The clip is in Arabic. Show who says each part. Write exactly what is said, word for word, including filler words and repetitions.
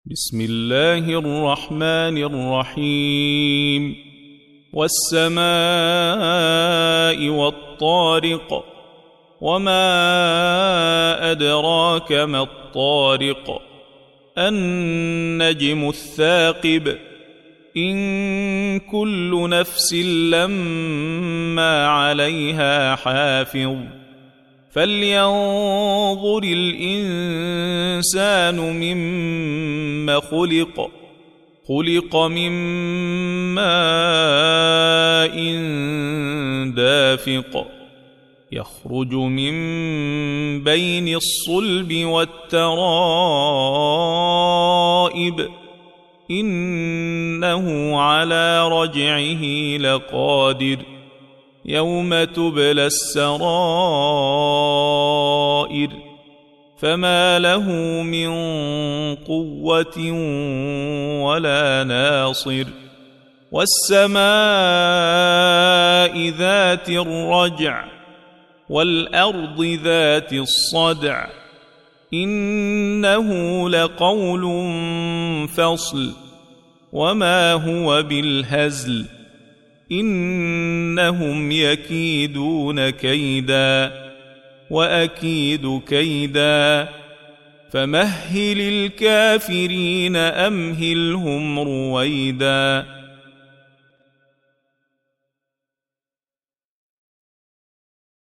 Speaker 1: بسم الله الرحمن الرحيم والسماء والطارق وما أدراك ما الطارق النجم الثاقب إن كل نفس لما عليها حافظ فلينظر الإنسان مما خلق خلق من ماء دافق يخرج من بين الصلب والترائب إنه على رجعه لقادر يوم تبلى السرائر فما له من قوة ولا ناصر والسماء ذات الرجع والأرض ذات الصدع إنه لقول فصل وما هو بالهزل إنهم يكيدون كيدا وأكيد كيدا فمهل الكافرين أمهلهم رويدا.